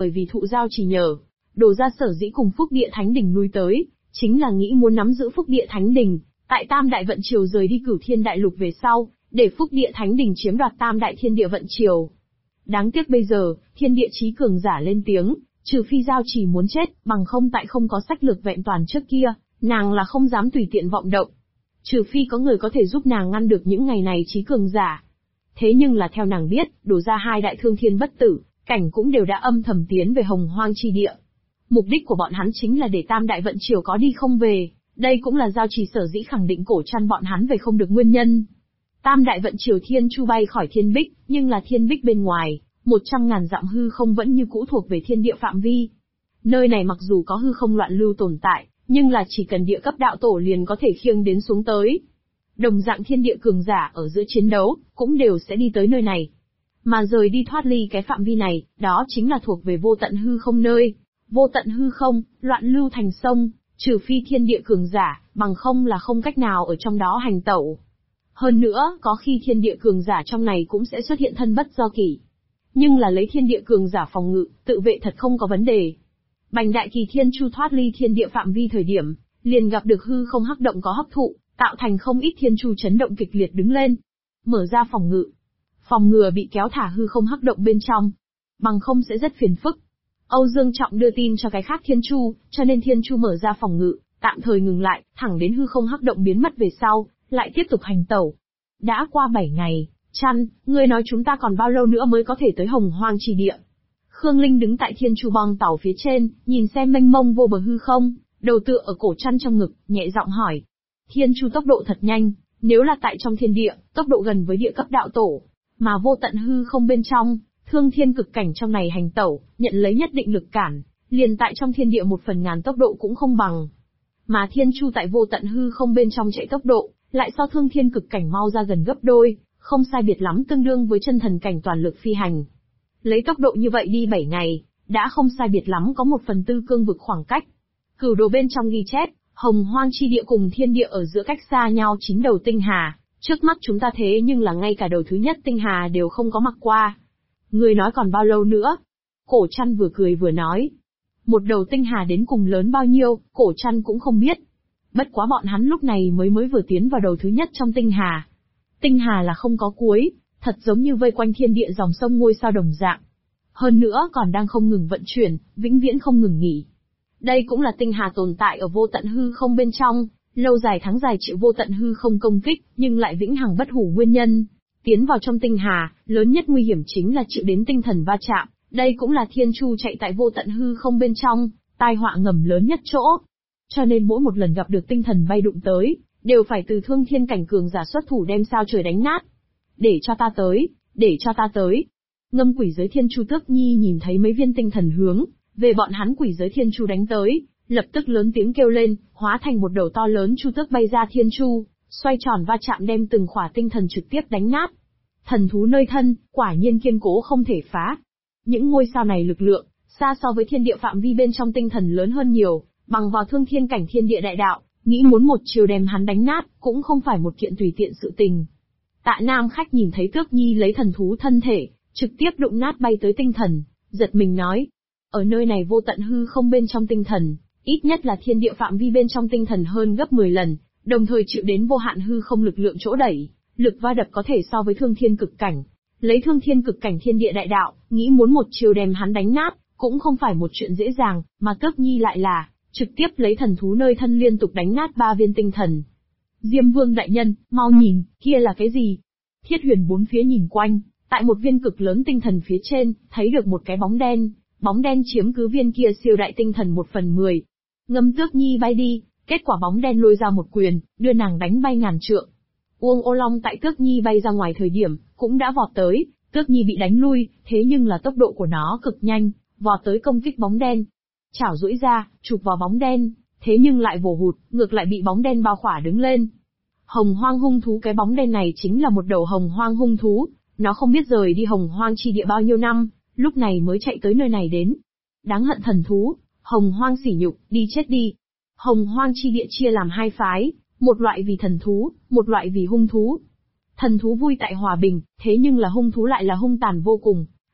Bởi vì thụ giao chỉ nhờ, Đồ gia sở dĩ cùng Phúc Địa Thánh Đình lui tới, chính là nghĩ muốn nắm giữ Phúc Địa Thánh Đình, tại Tam Đại Vận Triều rời đi Cửu Thiên Đại Lục về sau, để Phúc Địa Thánh Đình chiếm đoạt Tam Đại Thiên Địa Vận Triều. Đáng tiếc bây giờ, thiên địa chí cường giả lên tiếng, trừ phi giao chỉ muốn chết, bằng không tại không có sách lược vẹn toàn trước kia, nàng là không dám tùy tiện vọng động. Trừ phi có người có thể giúp nàng ngăn được những ngày này chí cường giả. Thế nhưng là theo nàng biết, Đồ gia hai đại thương thiên bất tử, cảnh cũng đều đã âm thầm tiến về Hồng Hoang chi địa. Mục đích của bọn hắn chính là để Tam Đại Vận Triều có đi không về, đây cũng là giao trì sở dĩ khẳng định cổ chăn bọn hắn về không được nguyên nhân. Tam Đại Vận Triều Thiên Chu bay khỏi Thiên Bích, nhưng là Thiên Bích bên ngoài, 100.000 dặm hư không vẫn như cũ thuộc về thiên địa phạm vi. Nơi này mặc dù có hư không loạn lưu tồn tại, nhưng là chỉ cần địa cấp đạo tổ liền có thể khiêng đến xuống tới. Đồng dạng thiên địa cường giả ở giữa chiến đấu, cũng đều sẽ đi tới nơi này. Mà rời đi thoát ly cái phạm vi này, đó chính là thuộc về vô tận hư không nơi. Vô tận hư không, loạn lưu thành sông, trừ phi thiên địa cường giả, bằng không là không cách nào ở trong đó hành tẩu. Hơn nữa, có khi thiên địa cường giả trong này cũng sẽ xuất hiện thân bất do kỷ. Nhưng là lấy thiên địa cường giả phòng ngự, tự vệ thật không có vấn đề. Bành Đại Kỳ Thiên Chu thoát ly thiên địa phạm vi thời điểm, liền gặp được hư không hắc động có hấp thụ, tạo thành không ít thiên chu chấn động kịch liệt đứng lên. Mở ra phòng ngự. Phòng ngừa bị kéo thả hư không hắc động bên trong. Bằng không sẽ rất phiền phức. Âu Dương Trọng đưa tin cho cái khác thiên chu, cho nên thiên chu mở ra phòng ngự, tạm thời ngừng lại, thẳng đến hư không hắc động biến mất về sau, lại tiếp tục hành tẩu. Đã qua 7 ngày, Chăn, ngươi nói chúng ta còn bao lâu nữa mới có thể tới Hồng Hoang chi địa? Khương Linh đứng tại thiên chu bong tàu phía trên, nhìn xem mênh mông vô bờ hư không, đầu tựa ở cổ Chăn trong ngực, nhẹ giọng hỏi. Thiên chu tốc độ thật nhanh, nếu là tại trong thiên địa, tốc độ gần với địa cấp đạo tổ, mà vô tận hư không bên trong, thương thiên cực cảnh trong này hành tẩu, nhận lấy nhất định lực cản, liền tại trong thiên địa 1/1000 tốc độ cũng không bằng. Mà thiên chu tại vô tận hư không bên trong chạy tốc độ, lại so thương thiên cực cảnh mau ra gần gấp đôi, không sai biệt lắm tương đương với chân thần cảnh toàn lực phi hành. Lấy tốc độ như vậy đi 7 ngày, đã không sai biệt lắm có 1/4 cương vực khoảng cách. Cửu đồ bên trong ghi chép, Hồng Hoang chi địa cùng thiên địa ở giữa cách xa nhau 9 đầu tinh hà, trước mắt chúng ta thế nhưng là ngay cả đầu thứ nhất tinh hà đều không có mặc qua. Ngươi nói còn bao lâu nữa? Cổ Chăn vừa cười vừa nói. Một đầu tinh hà đến cùng lớn bao nhiêu, Cổ Chăn cũng không biết. Bất quá bọn hắn lúc này mới vừa tiến vào đầu thứ nhất trong tinh hà. Tinh hà là không có cuối, thật giống như vây quanh thiên địa dòng sông ngôi sao đồng dạng. Hơn nữa còn đang không ngừng vận chuyển, vĩnh viễn không ngừng nghỉ. Đây cũng là tinh hà tồn tại ở vô tận hư không bên trong, lâu dài tháng dài chịu vô tận hư không công kích, nhưng lại vĩnh hằng bất hủ nguyên nhân. Tiến vào trong tinh hà, lớn nhất nguy hiểm chính là chịu đến tinh thần va chạm, đây cũng là thiên chu chạy tại vô tận hư không bên trong, tai họa ngầm lớn nhất chỗ. Cho nên mỗi một lần gặp được tinh thần bay đụng tới, đều phải từ thương thiên cảnh cường giả xuất thủ đem sao trời đánh nát. Để cho ta tới, để cho ta tới. Ngâm quỷ giới thiên chu Tước Nhi nhìn thấy mấy viên tinh thần hướng về bọn hắn quỷ giới thiên chu đánh tới, lập tức lớn tiếng kêu lên, hóa thành một đầu to lớn chu tước bay ra thiên chu, xoay tròn va chạm đem từng khỏa tinh thần trực tiếp đánh nát. Thần thú nơi thân, quả nhiên kiên cố không thể phá. Những ngôi sao này lực lượng, xa so với thiên địa phạm vi bên trong tinh thần lớn hơn nhiều, bằng vào thương thiên cảnh thiên địa đại đạo, nghĩ muốn một chiều đem hắn đánh nát, cũng không phải một kiện tùy tiện sự tình. Tạ Nam Khách nhìn thấy Tước Nhi lấy thần thú thân thể, trực tiếp đụng nát bay tới tinh thần, giật mình nói. Ở nơi này vô tận hư không bên trong tinh thần, ít nhất là thiên địa phạm vi bên trong tinh thần hơn gấp 10 lần, đồng thời chịu đến vô hạn hư không lực lượng chỗ đẩy, lực va đập có thể so với thương thiên cực cảnh. Lấy thương thiên cực cảnh thiên địa đại đạo, nghĩ muốn một chiều đem hắn đánh nát, cũng không phải một chuyện dễ dàng, mà Tước Nhi lại là, trực tiếp lấy thần thú nơi thân liên tục đánh nát 3 viên tinh thần. Diêm Vương đại nhân, mau nhìn, kia là cái gì? Thiết Huyền bốn phía nhìn quanh, tại một viên cực lớn tinh thần phía trên, thấy được một cái bóng đen chiếm cứ viên kia siêu đại tinh thần 1/10. Ngâm Tước Nhi bay đi, kết quả bóng đen lôi ra một quyền, đưa nàng đánh bay ngàn trượng. Uông Ô Long tại Tước Nhi bay ra ngoài thời điểm, cũng đã vọt tới, Tước Nhi bị đánh lui, thế nhưng là tốc độ của nó cực nhanh, vọt tới công kích bóng đen. Chảo duỗi ra, chụp vào bóng đen, thế nhưng lại vồ hụt, ngược lại bị bóng đen bao khỏa đứng lên. Hồng Hoang hung thú, cái bóng đen này chính là một đầu Hồng Hoang hung thú, nó không biết rời đi Hồng Hoang chi địa bao nhiêu năm, lúc này mới chạy tới nơi này đến. Đáng hận thần thú, Hồng Hoang sỉ nhục, đi chết đi. Hồng Hoang chi địa chia làm 2 phái, một loại vì thần thú, một loại vì hung thú. Thần thú vui tại hòa bình, thế nhưng là hung thú lại là hung tàn vô cùng.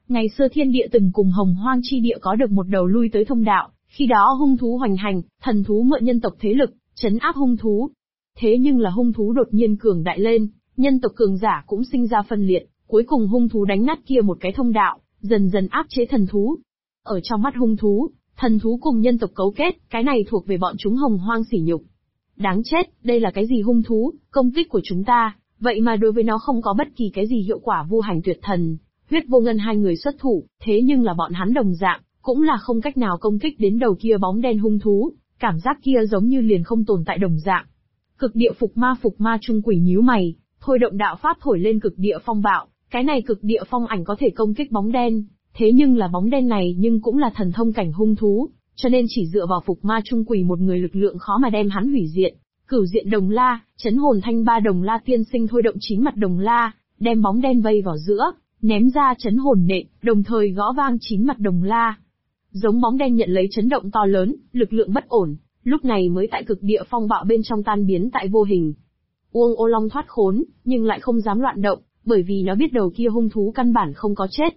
Ngày xưa thiên địa từng cùng hồng hoang chi địa có được một đầu lui tới thông đạo, khi đó hung thú hoành hành, thần thú mượn nhân tộc thế lực, trấn áp hung thú. Thế nhưng là hung thú đột nhiên cường đại lên, nhân tộc cường giả cũng sinh ra phân liệt, cuối cùng hung thú đánh nát kia một cái thông đạo, dần dần áp chế thần thú. Ở trong mắt hung thú, thần thú cùng nhân tộc cấu kết, cái này thuộc về bọn chúng hồng hoang sỉ nhục. Đáng chết, đây là cái gì hung thú, công kích của chúng ta, vậy mà đối với nó không có bất kỳ cái gì hiệu quả. Vu Hành Tuyệt Thần, Huyết Vô Ngân hai người xuất thủ, thế nhưng là bọn hắn đồng dạng, cũng là không cách nào công kích đến đầu kia bóng đen hung thú, cảm giác kia giống như liền không tồn tại đồng dạng. Cực địa phục ma trung quỷ nhíu mày, thôi động đạo pháp thổi lên cực địa phong bạo, cái này cực địa phong ảnh có thể công kích bóng đen, thế nhưng là bóng đen này nhưng cũng là thần thông cảnh hung thú, cho nên chỉ dựa vào phục ma trung quỷ một người lực lượng khó mà đem hắn hủy diệt. Cửu diện đồng la, chấn hồn thanh ba đồng la tiên sinh thôi động chín mặt đồng la, đem bóng đen vây vào giữa, ném ra chấn hồn nện, đồng thời gõ vang chín mặt đồng la. Giống bóng đen nhận lấy chấn động to lớn, lực lượng bất ổn, lúc này mới tại cực địa phong bạo bên trong tan biến tại vô hình. Uông Ô Long thoát khốn, nhưng lại không dám loạn động, bởi vì nó biết đầu kia hung thú căn bản không có chết.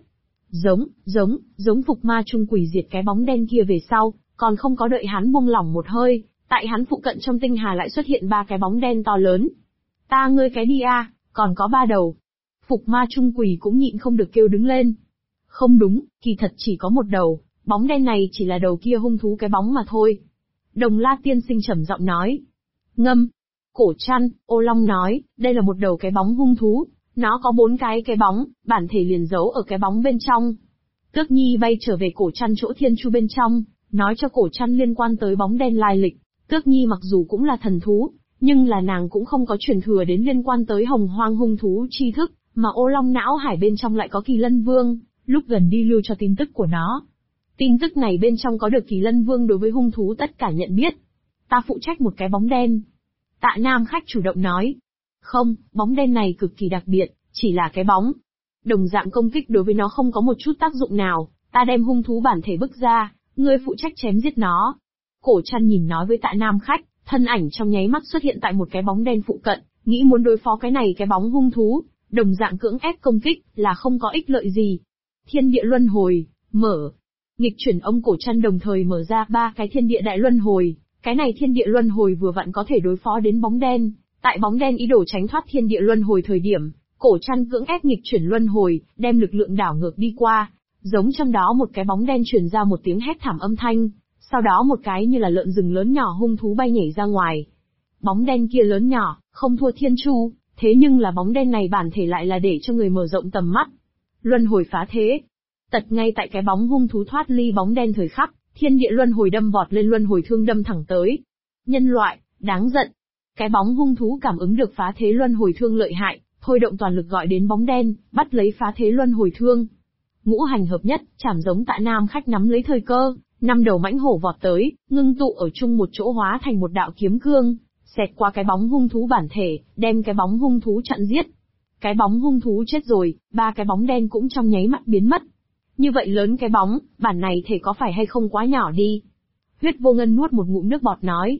Giống phục ma trung quỷ diệt cái bóng đen kia về sau, còn không có đợi hắn buông lỏng một hơi, tại hắn phụ cận trong tinh hà lại xuất hiện ba cái bóng đen to lớn. Ta ngươi cái đi a, còn có ba đầu. Phục ma trung quỷ cũng nhịn không được kêu đứng lên. Không đúng, kỳ thật chỉ có một đầu, bóng đen này chỉ là đầu kia hung thú cái bóng mà thôi. Đồng la tiên sinh trầm giọng nói. Ngâm. Cổ Trăn, Ô Long nói, đây là một đầu cái bóng hung thú, nó có 4 cái bóng, bản thể liền giấu ở cái bóng bên trong. Tước Nhi bay trở về Cổ Trăn chỗ thiên chu bên trong, nói cho Cổ Trăn liên quan tới bóng đen lai lịch. Tước Nhi mặc dù cũng là thần thú, nhưng là nàng cũng không có truyền thừa đến liên quan tới hồng hoang hung thú tri thức, mà Ô Long não hải bên trong lại có Kỳ Lân Vương, lúc gần đi lưu cho tin tức của nó. Tin tức này bên trong có được Kỳ Lân Vương đối với hung thú tất cả nhận biết. Ta phụ trách một cái bóng đen. Tạ Nam Khách chủ động nói. Không, bóng đen này cực kỳ đặc biệt, chỉ là cái bóng. Đồng dạng công kích đối với nó không có một chút tác dụng nào, ta đem hung thú bản thể bức ra, ngươi phụ trách chém giết nó. Cổ Trăn nhìn nói với Tạ Nam Khách, thân ảnh trong nháy mắt xuất hiện tại một cái bóng đen phụ cận, nghĩ muốn đối phó cái bóng hung thú, đồng dạng cưỡng ép công kích, là không có ích lợi gì. Thiên địa luân hồi, mở. Nghịch chuyển ông Cổ Trăn đồng thời mở ra 3 cái thiên địa đại luân hồi, cái này thiên địa luân hồi vừa vặn có thể đối phó đến bóng đen. Tại bóng đen ý đồ tránh thoát thiên địa luân hồi thời điểm, Cổ Trăn cưỡng ép nghịch chuyển luân hồi, đem lực lượng đảo ngược đi qua, giống trong đó một cái bóng đen truyền ra một tiếng hét thảm âm thanh, sau đó một cái như là lợn rừng lớn nhỏ hung thú bay nhảy ra ngoài. Bóng đen kia lớn nhỏ, không thua thiên chu, thế nhưng là bóng đen này bản thể lại là để cho người mở rộng tầm mắt. Luân hồi phá thế. Tật ngay tại cái bóng hung thú thoát ly bóng đen thời khắc, thiên địa luân hồi đâm vọt lên luân hồi thương đâm thẳng tới. Nhân loại, đáng giận. Cái bóng hung thú cảm ứng được phá thế luân hồi thương lợi hại, thôi động toàn lực gọi đến bóng đen, bắt lấy phá thế luân hồi thương. Ngũ hành hợp nhất, chảm giống Tạ Nam Khách nắm lấy thời cơ, 5 đầu mãnh hổ vọt tới, ngưng tụ ở chung một chỗ hóa thành một đạo kiếm cương, xẹt qua cái bóng hung thú bản thể, đem cái bóng hung thú chặn giết. Cái bóng hung thú chết rồi, 3 cái bóng đen cũng trong nháy mắt biến mất. Như vậy lớn cái bóng, bản này thể có phải hay không quá nhỏ đi? Huyết Vô Ngân nuốt một ngụm nước bọt nói.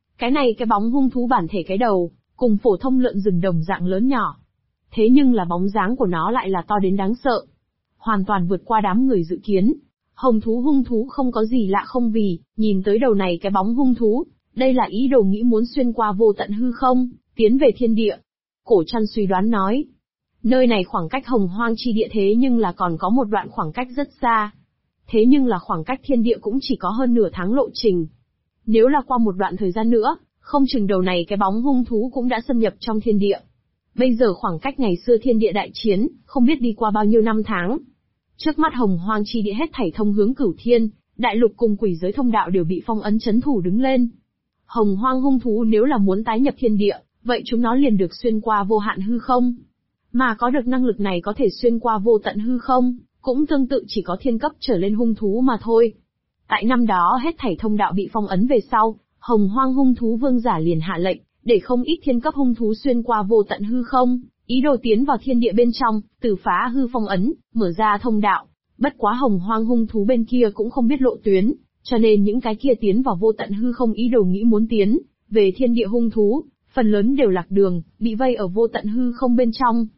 Cái bóng hung thú bản thể cái đầu, cùng phổ thông lợn rừng đồng dạng lớn nhỏ. Thế nhưng là bóng dáng của nó lại là to đến đáng sợ. Hoàn toàn vượt qua đám người dự kiến. Hung thú không có gì lạ không vì, nhìn tới đầu này cái bóng hung thú, đây là ý đồ nghĩ muốn xuyên qua vô tận hư không, tiến về thiên địa. Cổ Trăn suy đoán nói. Nơi này khoảng cách hồng hoang chi địa thế nhưng là còn có một đoạn khoảng cách rất xa. Thế nhưng là khoảng cách thiên địa cũng chỉ có hơn nửa tháng lộ trình. Nếu là qua một đoạn thời gian nữa, không chừng đầu này cái bóng hung thú cũng đã xâm nhập trong thiên địa. Bây giờ khoảng cách ngày xưa thiên địa đại chiến, không biết đi qua bao nhiêu năm tháng. Trước mắt hồng hoang chi địa hết thảy thông hướng cửu thiên, đại lục cùng quỷ giới thông đạo đều bị phong ấn chấn thủ đứng lên. Hồng hoang hung thú nếu là muốn tái nhập thiên địa, vậy chúng nó liền được xuyên qua vô hạn hư không. Mà có được năng lực này có thể xuyên qua vô tận hư không, cũng tương tự chỉ có thiên cấp trở lên hung thú mà thôi. Tại năm đó hết thảy thông đạo bị phong ấn về sau, hồng hoang hung thú vương giả liền hạ lệnh, để không ít thiên cấp hung thú xuyên qua vô tận hư không, ý đồ tiến vào thiên địa bên trong, từ phá hư phong ấn, mở ra thông đạo. Bất quá hồng hoang hung thú bên kia cũng không biết lộ tuyến, cho nên những cái kia tiến vào vô tận hư không ý đồ nghĩ muốn tiến về thiên địa hung thú, phần lớn đều lạc đường, bị vây ở vô tận hư không bên trong.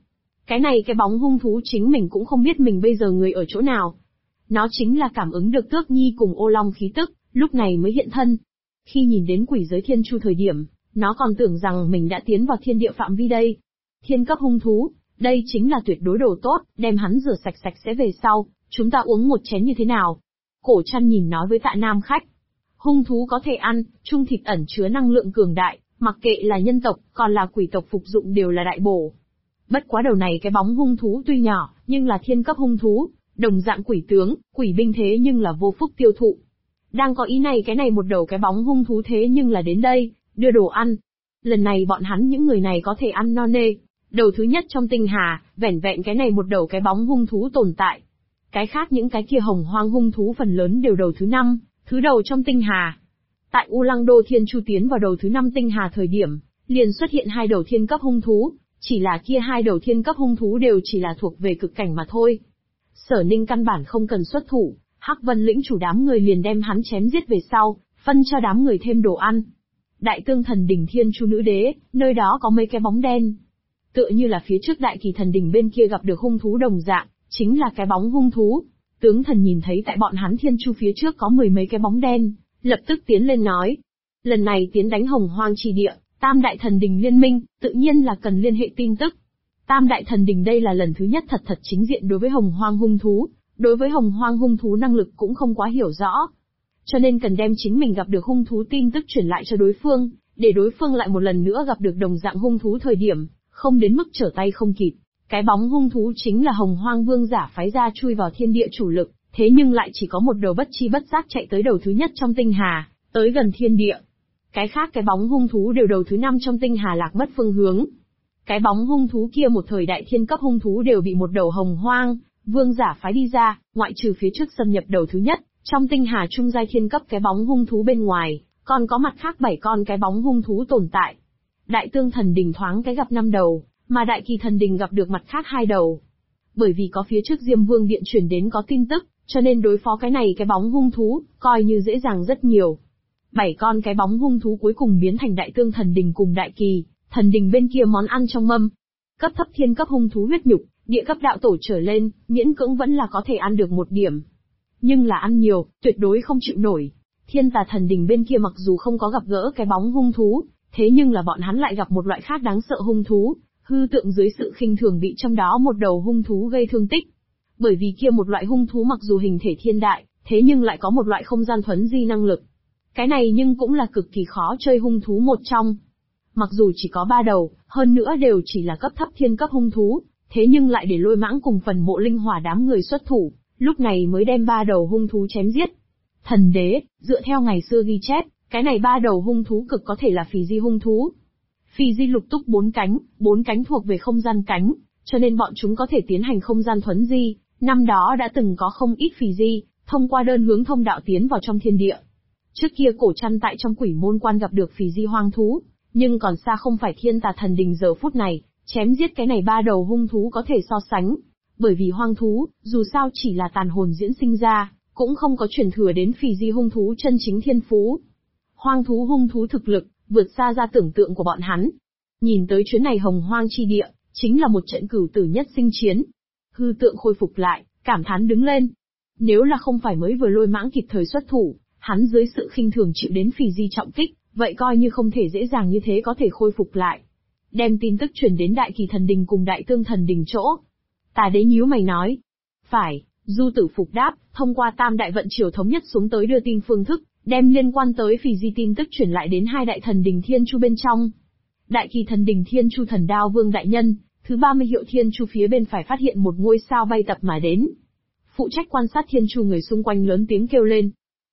Cái bóng hung thú chính mình cũng không biết mình bây giờ người ở chỗ nào. Nó chính là cảm ứng được Tước Nhi cùng Ô Long khí tức, lúc này mới hiện thân. Khi nhìn đến quỷ giới thiên chu thời điểm, nó còn tưởng rằng mình đã tiến vào thiên địa phạm vi đây. Thiên cấp hung thú, đây chính là tuyệt đối đồ tốt, đem hắn rửa sạch sạch sẽ về sau, chúng ta uống một chén như thế nào? Cổ Trăn nhìn nói với Tạ Nam khách. Hung thú có thể ăn, trung thịt ẩn chứa năng lượng cường đại, mặc kệ là nhân tộc, còn là quỷ tộc phục dụng đều là đại bổ. Bất quá đầu này cái bóng hung thú tuy nhỏ, nhưng là thiên cấp hung thú, đồng dạng quỷ tướng, quỷ binh thế nhưng là vô phúc tiêu thụ. Đang có ý này cái này một đầu cái bóng hung thú thế nhưng là đến đây, đưa đồ ăn. Lần này bọn hắn những người này có thể ăn no nê. Đầu thứ nhất trong tinh hà, vẻn vẹn cái này một đầu cái bóng hung thú tồn tại. Cái khác những cái kia hồng hoang hung thú phần lớn đều đầu thứ 5, thứ đầu trong tinh hà. Tại U Lăng Đô Thiên Chu tiến vào đầu thứ 5 tinh hà thời điểm, liền xuất hiện 2 đầu thiên cấp hung thú, chỉ là kia 2 đầu thiên cấp hung thú đều chỉ là thuộc về cực cảnh mà thôi. Sở Ninh căn bản không cần xuất thủ, Hắc Vân lĩnh chủ đám người liền đem hắn chém giết về sau, phân cho đám người thêm đồ ăn. Đại Tương Thần Đỉnh Thiên Chu Nữ Đế, nơi đó có mấy cái bóng đen. Tựa như là phía trước Đại Kỳ Thần Đỉnh bên kia gặp được hung thú đồng dạng, chính là cái bóng hung thú. Tướng thần nhìn thấy tại bọn hắn Thiên Chu phía trước có 10 mấy cái bóng đen, lập tức tiến lên nói. Lần này tiến đánh Hồng Hoang Trì Địa, Tam Đại Thần Đình liên minh, tự nhiên là cần liên hệ tin tức. Tam Đại Thần Đình đây là lần thứ nhất thật chính diện đối với Hồng Hoang hung thú, đối với Hồng Hoang hung thú năng lực cũng không quá hiểu rõ. Cho nên cần đem chính mình gặp được hung thú tin tức truyền lại cho đối phương, để đối phương lại một lần nữa gặp được đồng dạng hung thú thời điểm, không đến mức trở tay không kịp. Cái bóng hung thú chính là Hồng Hoang Vương giả phái ra chui vào thiên địa chủ lực, thế nhưng lại chỉ có một đầu bất chi bất giác chạy tới đầu thứ nhất trong tinh hà, tới gần thiên địa. Cái khác cái bóng hung thú đều đầu thứ 5 trong tinh hà lạc mất phương hướng. Cái bóng hung thú kia một thời đại thiên cấp hung thú đều bị một đầu Hồng Hoang Vương giả phái đi ra, ngoại trừ phía trước xâm nhập đầu thứ nhất, trong tinh hà trung giai thiên cấp cái bóng hung thú bên ngoài, còn có mặt khác 7 con cái bóng hung thú tồn tại. Đại Tương Thần Đình thoáng cái gặp 5 đầu, mà Đại Kỳ Thần Đình gặp được mặt khác 2 đầu. Bởi vì có phía trước Diêm Vương Điện truyền đến có tin tức, cho nên đối phó cái này cái bóng hung thú, coi như dễ dàng rất nhiều. 7 con cái bóng hung thú cuối cùng biến thành Đại Tương Thần Đình cùng Đại Kỳ Thần Đình bên kia món ăn trong mâm. Cấp thấp thiên cấp hung thú huyết nhục, địa cấp đạo tổ trở lên, miễn cưỡng vẫn là có thể ăn được một điểm. Nhưng là ăn nhiều, tuyệt đối không chịu nổi. Thiên Tà Thần Đình bên kia mặc dù không có gặp gỡ cái bóng hung thú, thế nhưng là bọn hắn lại gặp một loại khác đáng sợ hung thú, hư tượng dưới sự khinh thường bị trong đó một đầu hung thú gây thương tích. Bởi vì kia một loại hung thú mặc dù hình thể thiên đại, thế nhưng lại có một loại không gian thuấn di năng lực. Cái này nhưng cũng là cực kỳ khó chơi hung thú một trong. Mặc dù chỉ có 3 đầu, hơn nữa đều chỉ là cấp thấp thiên cấp hung thú, thế nhưng lại để Lôi Mãng cùng Phần Mộ Linh Hỏa đám người xuất thủ, lúc này mới đem 3 đầu hung thú chém giết. Thần đế, dựa theo ngày xưa ghi chép, cái này 3 đầu hung thú cực có thể là phì di hung thú. Phì di lục túc 4 cánh thuộc về không gian cánh, cho nên bọn chúng có thể tiến hành không gian thuấn di. Năm đó đã từng có không ít phì di, thông qua đơn hướng thông đạo tiến vào trong thiên địa. Trước kia Cổ Trăn tại trong Quỷ Môn Quan gặp được phì di hoang thú, nhưng còn xa không phải Thiên Tà Thần Đình giờ phút này, chém giết cái này 3 đầu hung thú có thể so sánh. Bởi vì hoang thú, dù sao chỉ là tàn hồn diễn sinh ra, cũng không có truyền thừa đến phì di hung thú chân chính thiên phú. Hoang thú hung thú thực lực, vượt xa ra tưởng tượng của bọn hắn. Nhìn tới chuyến này Hồng Hoang chi địa, chính là một trận cửu tử nhất sinh chiến. Hư tượng khôi phục lại, cảm thán đứng lên. Nếu là không phải mới vừa Lôi Mãng kịp thời xuất thủ, hắn dưới sự khinh thường chịu đến phì di trọng kích, vậy coi như không thể dễ dàng như thế có thể khôi phục lại. Đem tin tức truyền đến Đại Kỳ Thần Đình cùng Đại Tương Thần Đình chỗ. Tà đế nhíu mày nói. Phải, Du Tử phục đáp, thông qua Tam Đại Vận Triều thống nhất xuống tới đưa tin phương thức, đem liên quan tới phì di tin tức truyền lại đến 2 Đại Thần Đình Thiên Chu bên trong. Đại Kỳ Thần Đình Thiên Chu Thần Đao Vương Đại Nhân, thứ 30 hiệu Thiên Chu phía bên phải phát hiện một ngôi sao bay tập mà đến. Phụ trách quan sát Thiên Chu người xung quanh lớn tiếng kêu lên.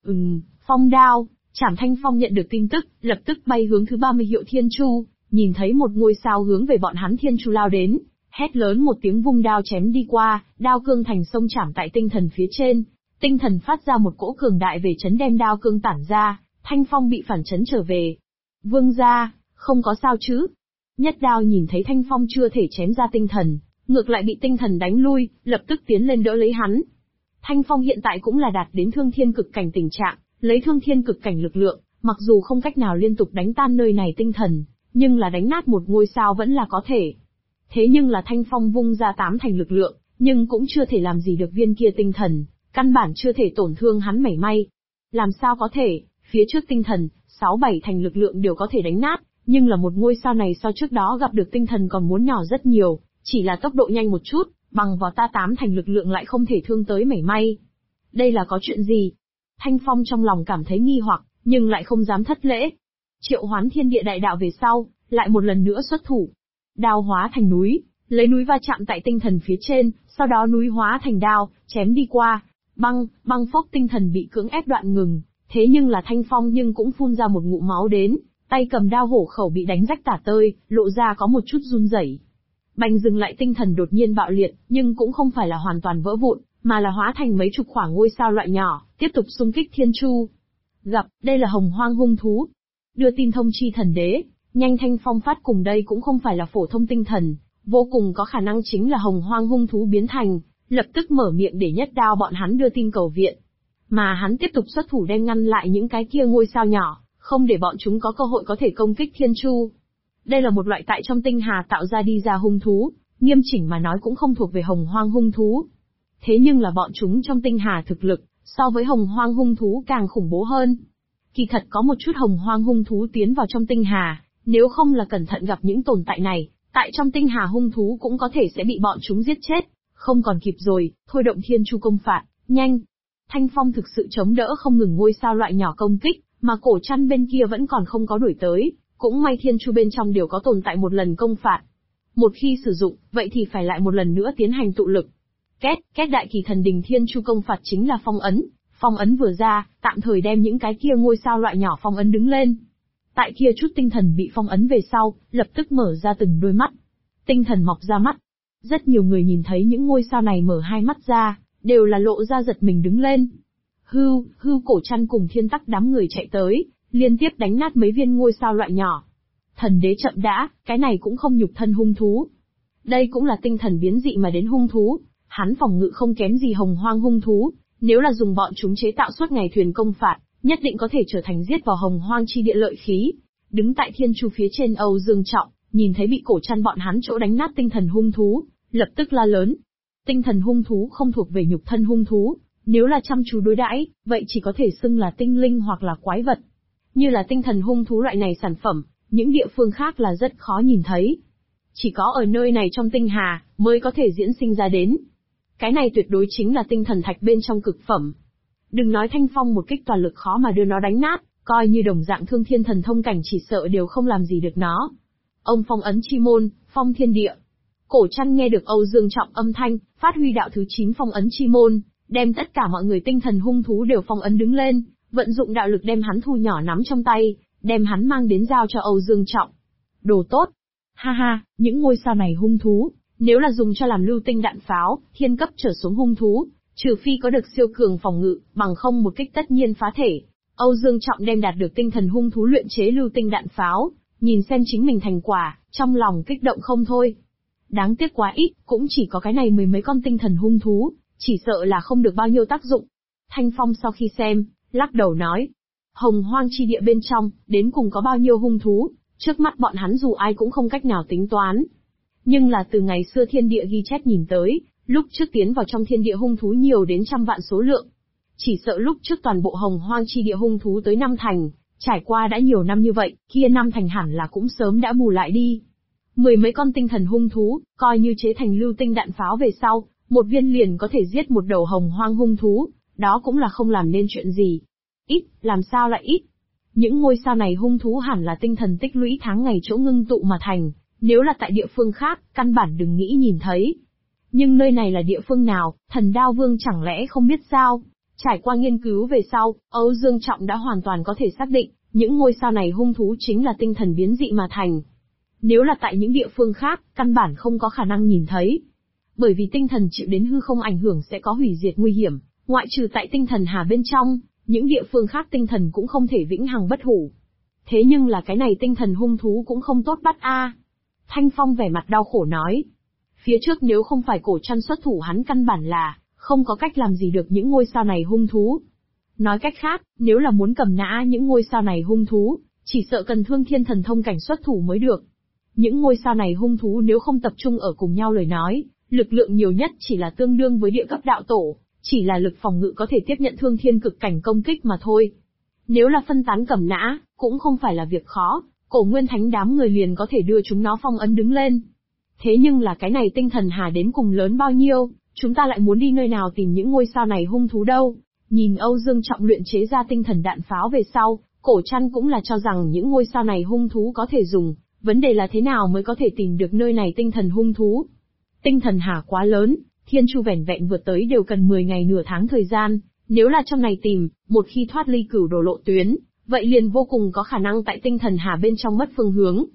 Phong đao, Trảm Thanh Phong nhận được tin tức, lập tức bay hướng thứ 30 hiệu Thiên Chu, nhìn thấy một ngôi sao hướng về bọn hắn Thiên Chu lao đến, hét lớn một tiếng vung đao chém đi qua, đao cương thành sông chảm tại tinh thần phía trên, tinh thần phát ra một cỗ cường đại về chấn đem đao cương tản ra, Thanh Phong bị phản chấn trở về. Vương gia, không có sao chứ? Nhất đao nhìn thấy Thanh Phong chưa thể chém ra tinh thần, ngược lại bị tinh thần đánh lui, lập tức tiến lên đỡ lấy hắn. Thanh Phong hiện tại cũng là đạt đến thương thiên cực cảnh tình trạng, lấy thương thiên cực cảnh lực lượng, mặc dù không cách nào liên tục đánh tan nơi này tinh thần, nhưng là đánh nát một ngôi sao vẫn là có thể. Thế nhưng là Thanh Phong vung ra 8 thành lực lượng, nhưng cũng chưa thể làm gì được viên kia tinh thần, căn bản chưa thể tổn thương hắn mảy may. Làm sao có thể, phía trước tinh thần, 6-7 thành lực lượng đều có thể đánh nát, nhưng là một ngôi sao này so trước đó gặp được tinh thần còn muốn nhỏ rất nhiều, chỉ là tốc độ nhanh một chút, bằng vào ta 8 thành lực lượng lại không thể thương tới mảy may. Đây là có chuyện gì? Thanh Phong trong lòng cảm thấy nghi hoặc, nhưng lại không dám thất lễ. Triệu hoán thiên địa đại đạo về sau, lại một lần nữa xuất thủ. Đao hóa thành núi, lấy núi va chạm tại tinh thần phía trên, sau đó núi hóa thành đao, chém đi qua. Băng phốc tinh thần bị cưỡng ép đoạn ngừng, thế nhưng là Thanh Phong nhưng cũng phun ra một ngụm máu đến, tay cầm đao hổ khẩu bị đánh rách tả tơi, lộ ra có một chút run rẩy. Bành dừng lại tinh thần đột nhiên bạo liệt, nhưng cũng không phải là hoàn toàn vỡ vụn, mà là hóa thành mấy chục khoảng ngôi sao loại nhỏ, tiếp tục xung kích thiên chu. Đây là hồng hoang hung thú. Đưa tin thông chi thần đế, nhanh Thanh Phong phát cùng đây cũng không phải là phổ thông tinh thần, vô cùng có khả năng chính là hồng hoang hung thú biến thành, lập tức mở miệng để nhất đao bọn hắn đưa tin cầu viện. Mà hắn tiếp tục xuất thủ đem ngăn lại những cái kia ngôi sao nhỏ, không để bọn chúng có cơ hội có thể công kích thiên chu. Đây là một loại tại trong tinh hà tạo ra đi ra hung thú, nghiêm chỉnh mà nói cũng không thuộc về hồng hoang hung thú. Thế nhưng là bọn chúng trong tinh hà thực lực, so với hồng hoang hung thú càng khủng bố hơn. Kỳ thật có một chút hồng hoang hung thú tiến vào trong tinh hà, nếu không là cẩn thận gặp những tồn tại này, tại trong tinh hà hung thú cũng có thể sẽ bị bọn chúng giết chết. Không còn kịp rồi, thôi động thiên chu công phạt, nhanh. Thanh Phong thực sự chống đỡ không ngừng ngôi sao loại nhỏ công kích, mà cổ chăn bên kia vẫn còn không có đuổi tới, cũng may thiên chu bên trong đều có tồn tại một lần công phạt. Một khi sử dụng, vậy thì phải lại một lần nữa tiến hành tụ lực. Két đại kỳ thần đình thiên chu công phạt chính là phong ấn vừa ra, tạm thời đem những cái kia ngôi sao loại nhỏ phong ấn đứng lên. Tại kia chút tinh thần bị phong ấn về sau, lập tức mở ra từng đôi mắt. Tinh thần mọc ra mắt. Rất nhiều người nhìn thấy những ngôi sao này mở hai mắt ra, đều là lộ ra giật mình đứng lên. Hưu cổ chăn cùng thiên tắc đám người chạy tới, liên tiếp đánh nát mấy viên ngôi sao loại nhỏ. Thần đế chậm đã, cái này cũng không nhục thân hung thú. Đây cũng là tinh thần biến dị mà đến hung thú, hắn phòng ngự không kém gì hồng hoang hung thú, nếu là dùng bọn chúng chế tạo suốt ngày thuyền công phạt, nhất định có thể trở thành giết vào hồng hoang chi địa lợi khí. Đứng tại thiên chu phía trên Âu Dương Trọng, nhìn thấy bị cổ chăn bọn hắn chỗ đánh nát tinh thần hung thú, lập tức la lớn. Tinh thần hung thú không thuộc về nhục thân hung thú, nếu là chăm chú đối đãi, vậy chỉ có thể xưng là tinh linh hoặc là quái vật. Như là tinh thần hung thú loại này sản phẩm, những địa phương khác là rất khó nhìn thấy. Chỉ có ở nơi này trong tinh hà, mới có thể diễn sinh ra đến. Cái này tuyệt đối chính là tinh thần thạch bên trong cực phẩm. Đừng nói Thanh Phong một kích toàn lực khó mà đưa nó đánh nát, coi như đồng dạng thương thiên thần thông cảnh chỉ sợ đều không làm gì được nó. Ông phong ấn chi môn, phong thiên địa. Cổ chăn nghe được Âu Dương Trọng âm thanh, phát huy đạo thứ 9 phong ấn chi môn, đem tất cả mọi người tinh thần hung thú đều phong ấn đứng lên, vận dụng đạo lực đem hắn thu nhỏ nắm trong tay, đem hắn mang đến giao cho Âu Dương Trọng. Đồ tốt! Ha ha, những ngôi sao này hung thú, nếu là dùng cho làm lưu tinh đạn pháo, thiên cấp trở xuống hung thú, trừ phi có được siêu cường phòng ngự, bằng không một kích tất nhiên phá thể. Âu Dương Trọng đem đạt được tinh thần hung thú luyện chế lưu tinh đạn pháo, nhìn xem chính mình thành quả, trong lòng kích động không thôi. Đáng tiếc quá ít, cũng chỉ có cái này mười mấy con tinh thần hung thú, chỉ sợ là không được bao nhiêu tác dụng. Thanh Phong sau khi xem, lắc đầu nói, hồng hoang chi địa bên trong, đến cùng có bao nhiêu hung thú, trước mắt bọn hắn dù ai cũng không cách nào tính toán. Nhưng là từ ngày xưa thiên địa ghi chép nhìn tới, lúc trước tiến vào trong thiên địa hung thú nhiều đến trăm vạn số lượng. Chỉ sợ lúc trước toàn bộ hồng hoang chi địa hung thú tới 5 thành, trải qua đã nhiều năm như vậy, kia 5 thành hẳn là cũng sớm đã bù lại đi. Mười mấy con tinh thần hung thú, coi như chế thành lưu tinh đạn pháo về sau, một viên liền có thể giết một đầu hồng hoang hung thú, đó cũng là không làm nên chuyện gì. Ít, làm sao lại ít? Những ngôi sao này hung thú hẳn là tinh thần tích lũy tháng ngày chỗ ngưng tụ mà thành, nếu là tại địa phương khác, căn bản đừng nghĩ nhìn thấy. Nhưng nơi này là địa phương nào, Thần Đao Vương chẳng lẽ không biết sao? Trải qua nghiên cứu về sau, Âu Dương Trọng đã hoàn toàn có thể xác định, những ngôi sao này hung thú chính là tinh thần biến dị mà thành. Nếu là tại những địa phương khác, căn bản không có khả năng nhìn thấy. Bởi vì tinh thần chịu đến hư không ảnh hưởng sẽ có hủy diệt nguy hiểm, ngoại trừ tại tinh thần hà bên trong, những địa phương khác tinh thần cũng không thể vĩnh hằng bất hủ. Thế nhưng là cái này tinh thần hung thú cũng không tốt bắt a. Thanh Phong vẻ mặt đau khổ nói. Phía trước nếu không phải cổ chăn xuất thủ hắn căn bản là không có cách làm gì được những ngôi sao này hung thú. Nói cách khác, nếu là muốn cầm nã những ngôi sao này hung thú, chỉ sợ cần thương thiên thần thông cảnh xuất thủ mới được. Những ngôi sao này hung thú nếu không tập trung ở cùng nhau lời nói, lực lượng nhiều nhất chỉ là tương đương với địa cấp đạo tổ, chỉ là lực phòng ngự có thể tiếp nhận thương thiên cực cảnh công kích mà thôi. Nếu là phân tán cầm nã, cũng không phải là việc khó, Cổ Nguyên Thánh đám người liền có thể đưa chúng nó phong ấn đứng lên. Thế nhưng là cái này tinh thần hà đến cùng lớn bao nhiêu, chúng ta lại muốn đi nơi nào tìm những ngôi sao này hung thú đâu? Nhìn Âu Dương Trọng luyện chế ra tinh thần đạn pháo về sau, Cổ Trăn cũng là cho rằng những ngôi sao này hung thú có thể dùng, vấn đề là thế nào mới có thể tìm được nơi này tinh thần hung thú. Tinh thần hà quá lớn, Thiên Chu vẻn vẹn vượt tới đều cần 10 ngày nửa tháng thời gian, nếu là trong này tìm, một khi thoát ly cửu đồ lộ tuyến, vậy liền vô cùng có khả năng tại tinh thần hà bên trong mất phương hướng.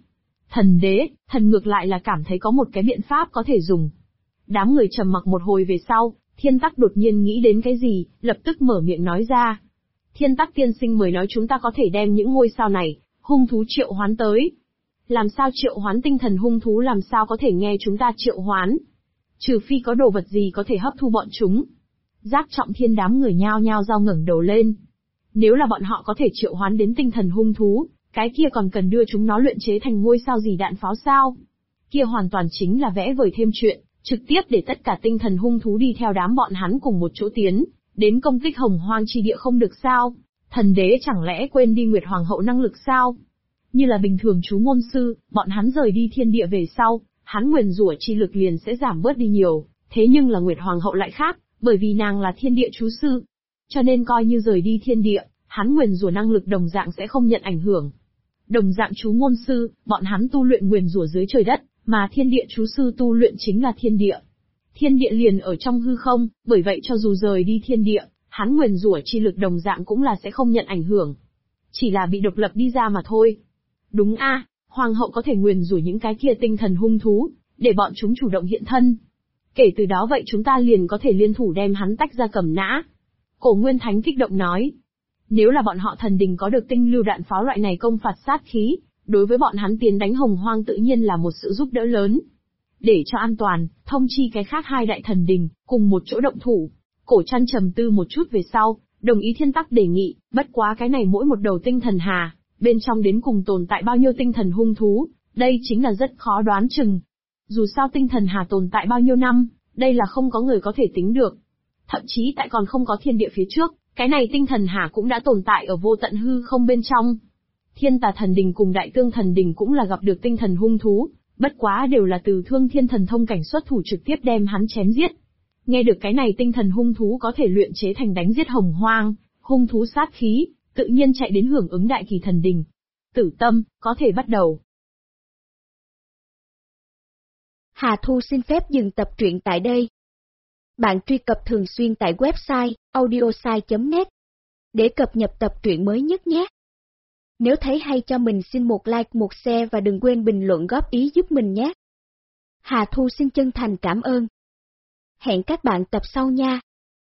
Thần ngược lại là cảm thấy có một cái biện pháp có thể dùng. Đám người trầm mặc một hồi về sau, Thiên Tắc đột nhiên nghĩ đến cái gì, lập tức mở miệng nói ra. Thiên Tắc tiên sinh mới nói chúng ta có thể đem những ngôi sao này, hung thú triệu hoán tới. Làm sao triệu hoán tinh thần hung thú, làm sao có thể nghe chúng ta triệu hoán? Trừ phi có đồ vật gì có thể hấp thu bọn chúng. Giác Trọng Thiên đám người nhao nhao giao ngẩng đầu lên. Nếu là bọn họ có thể triệu hoán đến tinh thần hung thú, cái kia còn cần đưa chúng nó luyện chế thành ngôi sao gì đạn pháo sao? Kia hoàn toàn chính là vẽ vời thêm chuyện, trực tiếp để tất cả tinh thần hung thú đi theo đám bọn hắn cùng một chỗ tiến, đến công kích Hồng Hoang chi địa không được sao? Thần đế chẳng lẽ quên đi Nguyệt Hoàng hậu năng lực sao? Như là bình thường chú ngôn sư, bọn hắn rời đi thiên địa về sau, hắn nguyền rủa chi lực liền sẽ giảm bớt đi nhiều, thế nhưng là Nguyệt Hoàng hậu lại khác, bởi vì nàng là thiên địa chú sư. Cho nên coi như rời đi thiên địa, hắn nguyền rủa năng lực đồng dạng sẽ không nhận ảnh hưởng. Đồng dạng chú ngôn sư, bọn hắn tu luyện nguyền rủa dưới trời đất, mà thiên địa chú sư tu luyện chính là thiên địa. Thiên địa liền ở trong hư không, bởi vậy cho dù rời đi thiên địa, hắn nguyền rủa chi lực đồng dạng cũng là sẽ không nhận ảnh hưởng. Chỉ là bị độc lập đi ra mà thôi. Đúng a, Hoàng hậu có thể nguyền rủa những cái kia tinh thần hung thú, để bọn chúng chủ động hiện thân. Kể từ đó vậy chúng ta liền có thể liên thủ đem hắn tách ra cầm nã. Cổ Nguyên Thánh kích động nói. Nếu là bọn họ thần đình có được tinh lưu đạn pháo loại này công phạt sát khí, đối với bọn hắn tiến đánh Hồng Hoang tự nhiên là một sự giúp đỡ lớn. Để cho an toàn, thông chi cái khác hai đại thần đình, cùng một chỗ động thủ. Cổ Trăn trầm tư một chút về sau, đồng ý Thiên Tắc đề nghị, bất quá cái này mỗi một đầu tinh thần hà, bên trong đến cùng tồn tại bao nhiêu tinh thần hung thú, đây chính là rất khó đoán chừng. Dù sao tinh thần hà tồn tại bao nhiêu năm, đây là không có người có thể tính được. Thậm chí tại còn không có thiên địa phía trước, cái này tinh thần hà cũng đã tồn tại ở vô tận hư không bên trong. Thiên Tà thần đình cùng Đại Tương thần đình cũng là gặp được tinh thần hung thú, bất quá đều là từ Thương Thiên thần thông cảnh xuất thủ trực tiếp đem hắn chém giết. Nghe được cái này tinh thần hung thú có thể luyện chế thành đánh giết Hồng Hoang, hung thú sát khí, tự nhiên chạy đến hưởng ứng Đại Kỳ thần đình. Tử Tâm, có thể bắt đầu. Hà Thu xin phép dừng tập truyện tại đây. Bạn truy cập thường xuyên tại website audiosai.net để cập nhật tập truyện mới nhất nhé. Nếu thấy hay cho mình xin một like, một share và đừng quên bình luận góp ý giúp mình nhé. Hà Thu xin chân thành cảm ơn. Hẹn các bạn tập sau nha.